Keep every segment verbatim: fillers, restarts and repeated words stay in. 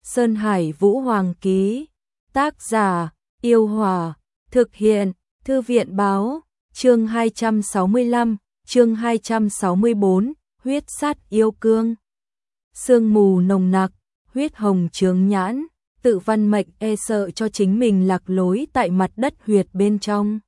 Sơn Hải Vũ Hoàng ký. Tác giả: Yêu Hòa. Thực hiện: Thư viện báo. Chương hai trăm sáu mươi lăm, chương hai trăm sáu mươi bốn, huyết sát yêu cương. Sương mù nồng nặc, huyết hồng chướng nhãn, Tự Văn Mệnh e sợ cho chính mình lạc lối tại mặt đất huyệt bên trong.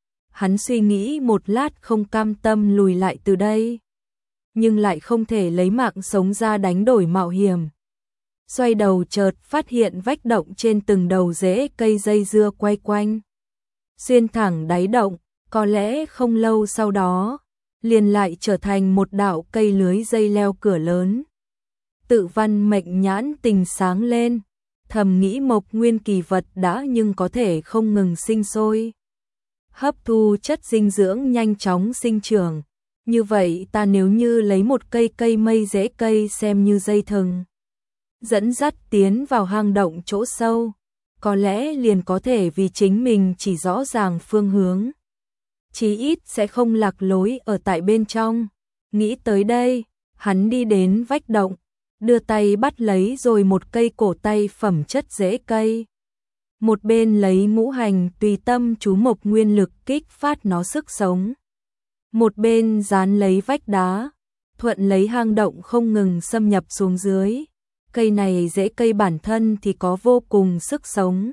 Hắn suy nghĩ một lát, không cam tâm lùi lại từ đây, nhưng lại không thể lấy mạng sống ra đánh đổi mạo hiểm. Xoay đầu chợt phát hiện vách động trên từng đầu rễ cây dây dưa quay quanh, xuyên thẳng đáy động. Có lẽ không lâu sau đó, liền lại trở thành một đạo cây lưới dây leo cửa lớn. Tự Văn Mệnh nhãn tình sáng lên, thầm nghĩ mộc nguyên kỳ vật đã nhưng có thể không ngừng sinh sôi, hấp thu chất dinh dưỡng nhanh chóng sinh trưởng. Như vậy ta nếu như lấy một cây cây mây rễ cây xem như dây thừng, dẫn dắt tiến vào hang động chỗ sâu, có lẽ liền có thể vì chính mình chỉ rõ ràng phương hướng, chí ít sẽ không lạc lối ở tại bên trong. Nghĩ tới đây, hắn đi đến vách động, đưa tay bắt lấy rồi một cây cổ tay phẩm chất rễ cây. Một bên lấy ngũ hành tùy tâm chú mộc nguyên lực kích phát nó sức sống, một bên dán lấy vách đá, thuận lấy hang động không ngừng xâm nhập xuống dưới. Cây này rễ cây bản thân thì có vô cùng sức sống.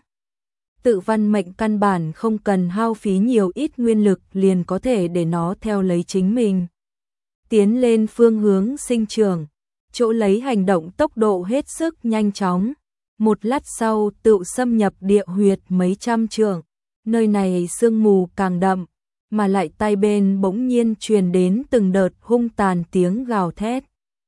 Tự Văn Mệnh căn bản không cần hao phí nhiều ít nguyên lực liền có thể để nó theo lấy chính mình tiến lên phương hướng sinh trưởng, chỗ lấy hành động tốc độ hết sức nhanh chóng. Một lát sau tự xâm nhập địa huyệt mấy trăm trượng, nơi này sương mù càng đậm, mà lại tai bên bỗng nhiên truyền đến từng đợt hung tàn tiếng gào thét.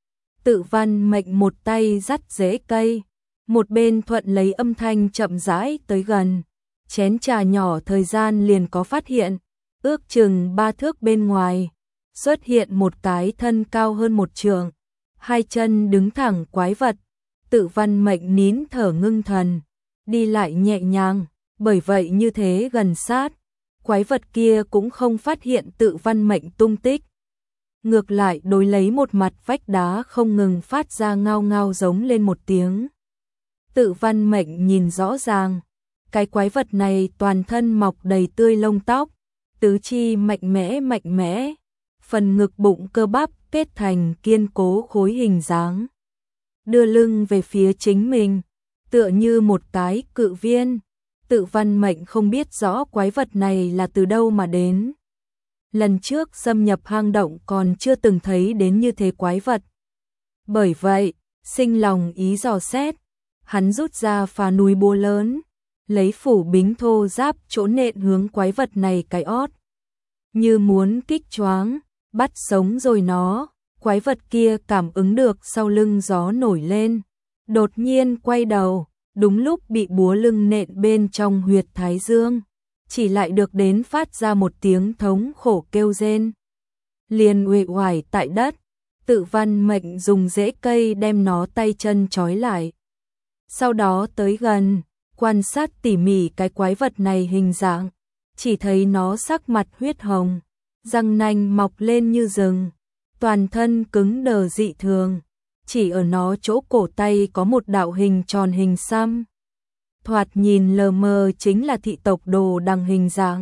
Tự Văn Mệnh một tay dắt rễ cây, một bên thuận lấy âm thanh chậm rãi tới gần. Chén trà nhỏ thời gian liền có phát hiện, ước chừng ba thước bên ngoài, xuất hiện một cái thân cao hơn một trượng, hai chân đứng thẳng quái vật. Tự Văn Mệnh nín thở ngưng thần, đi lại nhẹ nhàng, bởi vậy như thế gần sát, quái vật kia cũng không phát hiện Tự Văn Mệnh tung tích. Ngược lại đối lấy một mặt vách đá không ngừng phát ra ngao ngao giống lên một tiếng. Tự Văn Mệnh nhìn rõ ràng, cái quái vật này toàn thân mọc đầy tươi lông tóc, tứ chi mạnh mẽ mạnh mẽ, phần ngực bụng cơ bắp kết thành kiên cố khối hình dáng, đưa lưng về phía chính mình, tựa như một cái cự viên. Tự Văn Mệnh không biết rõ quái vật này là từ đâu mà đến. Lần trước xâm nhập hang động còn chưa từng thấy đến như thế quái vật. Bởi vậy, sinh lòng ý dò xét, hắn rút ra phá núi búa lớn, lấy phủ bính thô giáp chỗ nện hướng quái vật này cái ót, như muốn kích choáng, bắt sống rồi nó. Quái vật kia cảm ứng được sau lưng gió nổi lên, đột nhiên quay đầu, đúng lúc bị búa lưng nện bên trong huyệt thái dương, chỉ lại được đến phát ra một tiếng thống khổ kêu rên, liền uể oải tại đất. Tự Văn Mệnh dùng rễ cây đem nó tay chân trói lại, sau đó tới gần, quan sát tỉ mỉ cái quái vật này hình dạng, chỉ thấy nó sắc mặt huyết hồng, răng nanh mọc lên như rừng, toàn thân cứng đờ dị thường, chỉ ở nó chỗ cổ tay có một đạo hình tròn hình xăm, thoạt nhìn lờ mờ chính là thị tộc đồ đằng hình dạng.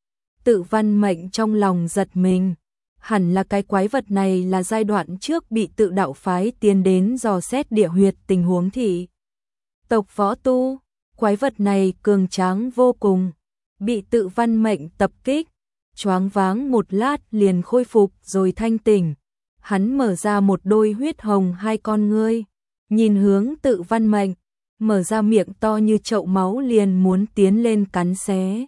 Tự Văn Mệnh trong lòng giật mình, hẳn là cái quái vật này là giai đoạn trước bị Tự đạo phái tiến đến dò xét địa huyệt tình huống thị tộc võ tu. Quái vật này cường tráng vô cùng, bị Tự Văn Mệnh tập kích, choáng váng một lát liền khôi phục rồi thanh tỉnh. Hắn mở ra một đôi huyết hồng hai con ngươi, nhìn hướng Tự Văn Mệnh, mở ra miệng to như chậu máu liền muốn tiến lên cắn xé.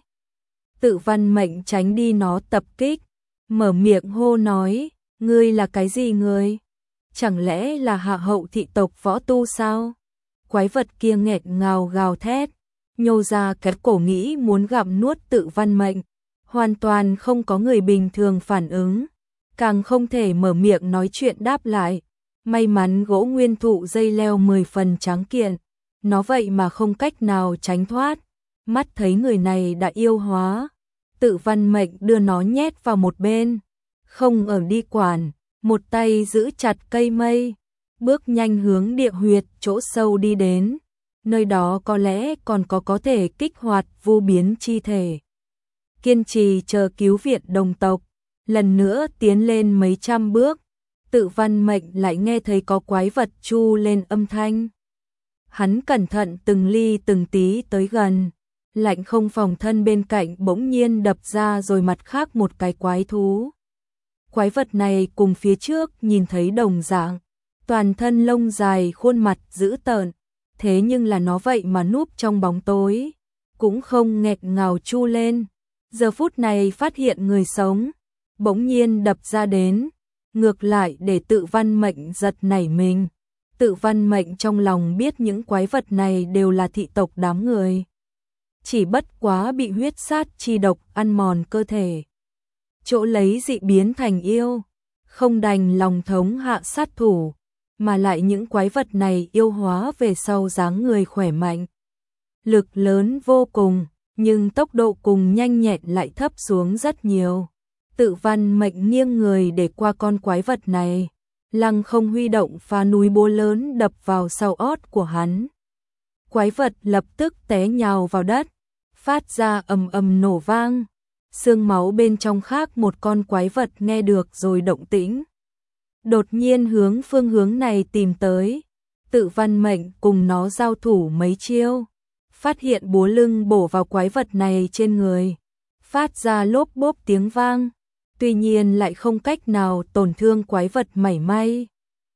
Tự Văn Mệnh tránh đi nó tập kích, mở miệng hô nói, ngươi là cái gì ngươi? Chẳng lẽ là hạ hậu thị tộc võ tu sao? Quái vật kia nghẹt ngào gào thét, nhô ra cái cổ nghĩ muốn gặm nuốt Tự Văn Mệnh, hoàn toàn không có người bình thường phản ứng, càng không thể mở miệng nói chuyện đáp lại. May mắn gỗ nguyên thụ dây leo mười phần tráng kiện, nó vậy mà không cách nào tránh thoát. Mắt thấy người này đã yêu hóa, Tự Văn Mệnh đưa nó nhét vào một bên, không ở đi quản, một tay giữ chặt cây mây, bước nhanh hướng địa huyệt chỗ sâu đi đến. nơi đó có lẽ còn có có thể kích hoạt vô biến chi thể. Kiên trì chờ cứu viện đồng tộc, lần nữa tiến lên mấy trăm bước, Tự Văn Mệnh lại nghe thấy có quái vật chu lên âm thanh. Hắn cẩn thận từng ly từng tí tới gần, lạnh không phòng thân bên cạnh bỗng nhiên đập ra rồi mặt khác một cái quái thú. Quái vật này cùng phía trước nhìn thấy đồng dạng, toàn thân lông dài, khuôn mặt dữ tợn, thế nhưng là nó vậy mà núp trong bóng tối, cũng không nghẹt ngào chu lên. Giờ phút này phát hiện người sống, bỗng nhiên đập ra đến, ngược lại để Tự Văn Mệnh giật nảy mình. Tự Văn Mệnh trong lòng biết những quái vật này đều là thị tộc đám người, chỉ bất quá bị huyết sát chi độc ăn mòn cơ thể, chỗ lấy dị biến thành yêu, không đành lòng thống hạ sát thủ, mà lại những quái vật này yêu hóa về sau dáng người khỏe mạnh, lực lớn vô cùng, nhưng tốc độ cùng nhanh nhẹn lại thấp xuống rất nhiều. Tự Văn Mệnh nghiêng người để qua con quái vật này, lăng không huy động phá núi búa lớn đập vào sau ót của hắn. Quái vật lập tức té nhào vào đất, phát ra ầm ầm nổ vang. Xương máu bên trong khác một con quái vật nghe được rồi động tĩnh, đột nhiên hướng phương hướng này tìm tới. Tự Văn Mệnh cùng nó giao thủ mấy chiêu, phát hiện búa lưng bổ vào quái vật này trên người, phát ra lốp bốp tiếng vang, tuy nhiên lại không cách nào tổn thương quái vật mảy may.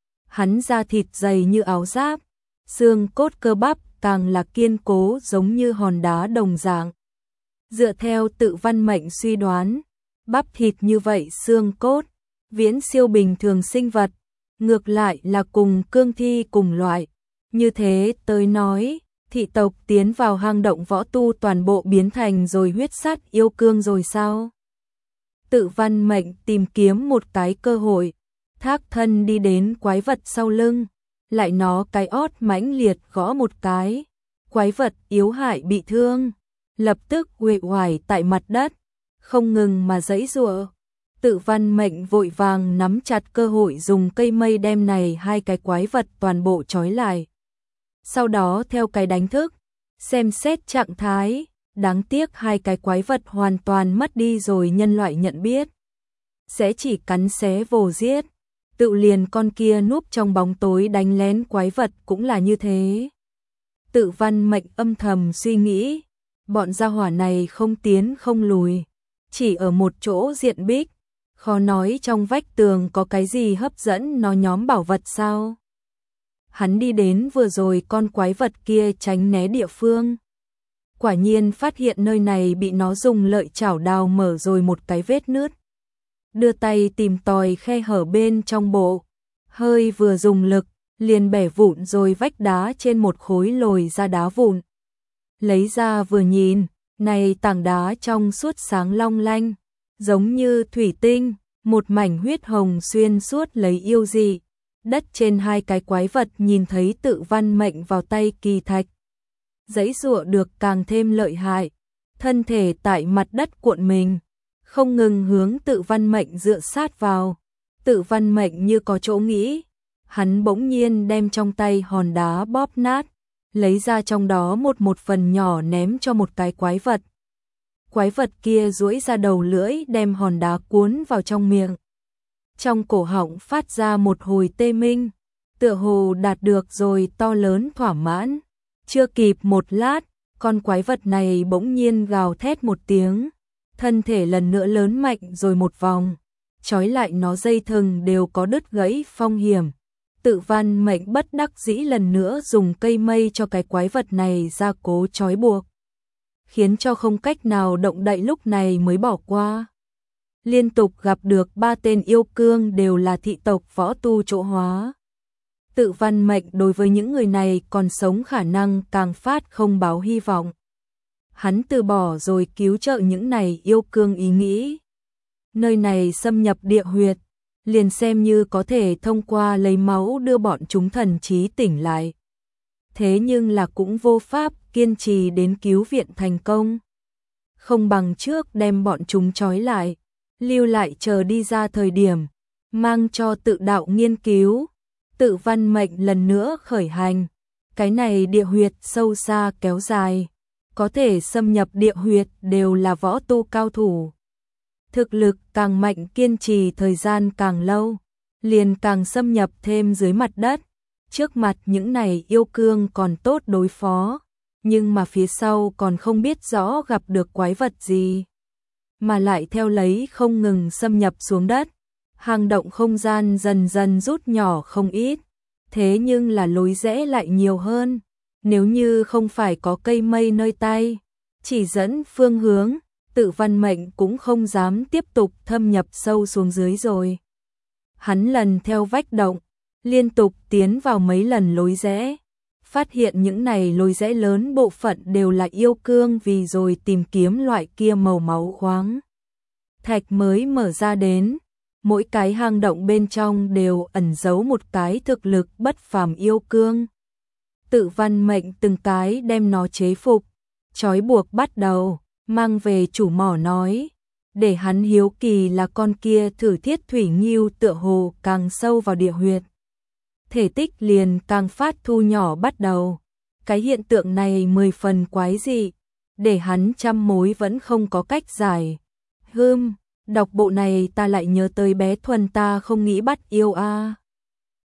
Hắn da thịt dày như áo giáp, xương cốt cơ bắp càng là kiên cố giống như hòn đá đồng dạng. Dựa theo Tự Văn Mệnh suy đoán, bắp thịt như vậy xương cốt, viễn siêu bình thường sinh vật, ngược lại là cùng cương thi cùng loại. Như thế tới nói, thị tộc tiến vào hang động võ tu toàn bộ biến thành rồi huyết sát yêu cương rồi sao? Tự Văn Mệnh tìm kiếm một cái cơ hội, thác thân đi đến quái vật sau lưng, lại nó cái ót mãnh liệt gõ một cái, quái vật yếu hại bị thương, lập tức uể oải tại mặt đất, không ngừng mà giãy giụa. Tự Văn Mệnh vội vàng nắm chặt cơ hội dùng cây mây đem này hai cái quái vật toàn bộ trói lại. Sau đó theo cái đánh thức, xem xét trạng thái, đáng tiếc hai cái quái vật hoàn toàn mất đi rồi nhân loại nhận biết. Sẽ chỉ cắn xé vồ giết, tự liền con kia núp trong bóng tối đánh lén quái vật cũng là như thế. Tự Văn Mệnh âm thầm suy nghĩ, bọn gia hỏa này không tiến không lùi, chỉ ở một chỗ diện bích, khó nói trong vách tường có cái gì hấp dẫn nó nhóm bảo vật sao. Hắn đi đến vừa rồi con quái vật kia tránh né địa phương, quả nhiên phát hiện nơi này bị nó dùng lợi chảo đào mở rồi một cái vết nứt. Đưa tay tìm tòi khe hở bên trong bộ, hơi vừa dùng lực, liền bẻ vụn rồi vách đá trên một khối lồi ra đá vụn. Lấy ra vừa nhìn, này tảng đá trong suốt sáng long lanh, giống như thủy tinh, một mảnh huyết hồng xuyên suốt lấy yêu dị. Đất trên hai cái quái vật nhìn thấy Tự Văn Mệnh vào tay kỳ thạch, giãy giụa được càng thêm lợi hại, thân thể tại mặt đất cuộn mình, không ngừng hướng Tự Văn Mệnh dựa sát vào. Tự Văn Mệnh như có chỗ nghĩ, hắn bỗng nhiên đem trong tay hòn đá bóp nát, lấy ra trong đó một một phần nhỏ ném cho một cái quái vật. Quái vật kia duỗi ra đầu lưỡi đem hòn đá cuốn vào trong miệng. Trong cổ họng phát ra một hồi tê minh, tựa hồ đạt được rồi to lớn thỏa mãn. Chưa kịp một lát, con quái vật này bỗng nhiên gào thét một tiếng, thân thể lần nữa lớn mạnh rồi một vòng, trói lại nó dây thừng đều có đứt gãy phong hiểm. Tự Văn Mệnh bất đắc dĩ lần nữa dùng cây mây cho cái quái vật này ra cố trói buộc, khiến cho không cách nào động đậy, lúc này mới bỏ qua. Liên tục gặp được ba tên yêu cương đều là thị tộc võ tu chỗ hóa. Tự Văn Mệnh đối với những người này còn sống khả năng càng phát không báo hy vọng. Hắn từ bỏ rồi cứu trợ những này yêu cương ý nghĩ. Nơi này xâm nhập địa huyệt, liền xem như có thể thông qua lấy máu đưa bọn chúng thần trí tỉnh lại. Thế nhưng là cũng vô pháp kiên trì đến cứu viện thành công. Không bằng trước đem bọn chúng trói lại, lưu lại chờ đi ra thời điểm, mang cho tự đạo nghiên cứu. Tự Văn Mệnh lần nữa khởi hành, Cái này địa huyệt sâu xa kéo dài, có thể xâm nhập địa huyệt đều là võ tu cao thủ. Thực lực càng mạnh kiên trì thời gian càng lâu, liền càng xâm nhập thêm dưới mặt đất. Trước mặt những này yêu cương còn tốt đối phó, nhưng mà phía sau còn không biết rõ gặp được quái vật gì. Mà lại theo lấy không ngừng xâm nhập xuống đất, hang động không gian dần dần rút nhỏ không ít, thế nhưng là lối rẽ lại nhiều hơn. Nếu như không phải có cây mây nơi tay, chỉ dẫn phương hướng, Tự Văn Mệnh cũng không dám tiếp tục thâm nhập sâu xuống dưới rồi. Hắn lần theo vách động, liên tục tiến vào mấy lần lối rẽ, phát hiện những này lối rẽ lớn bộ phận đều là yêu cương vì rồi tìm kiếm loại kia màu máu khoáng thạch mới mở ra đến. Mỗi cái hang động bên trong đều ẩn giấu một cái thực lực bất phàm yêu cương. Tự Văn Mệnh từng cái đem nó chế phục, trói buộc bắt đầu, mang về chủ mỏ nói, để hắn hiếu kỳ là con kia thử thiết thủy nghiêu tựa hồ càng sâu vào địa huyệt. Thể tích liền càng phát thu nhỏ bắt đầu. Cái hiện tượng này mười phần quái dị, để hắn trăm mối vẫn không có cách giải. Hưm, đọc bộ này ta lại nhớ tới bé Thuần ta không nghĩ bắt yêu a.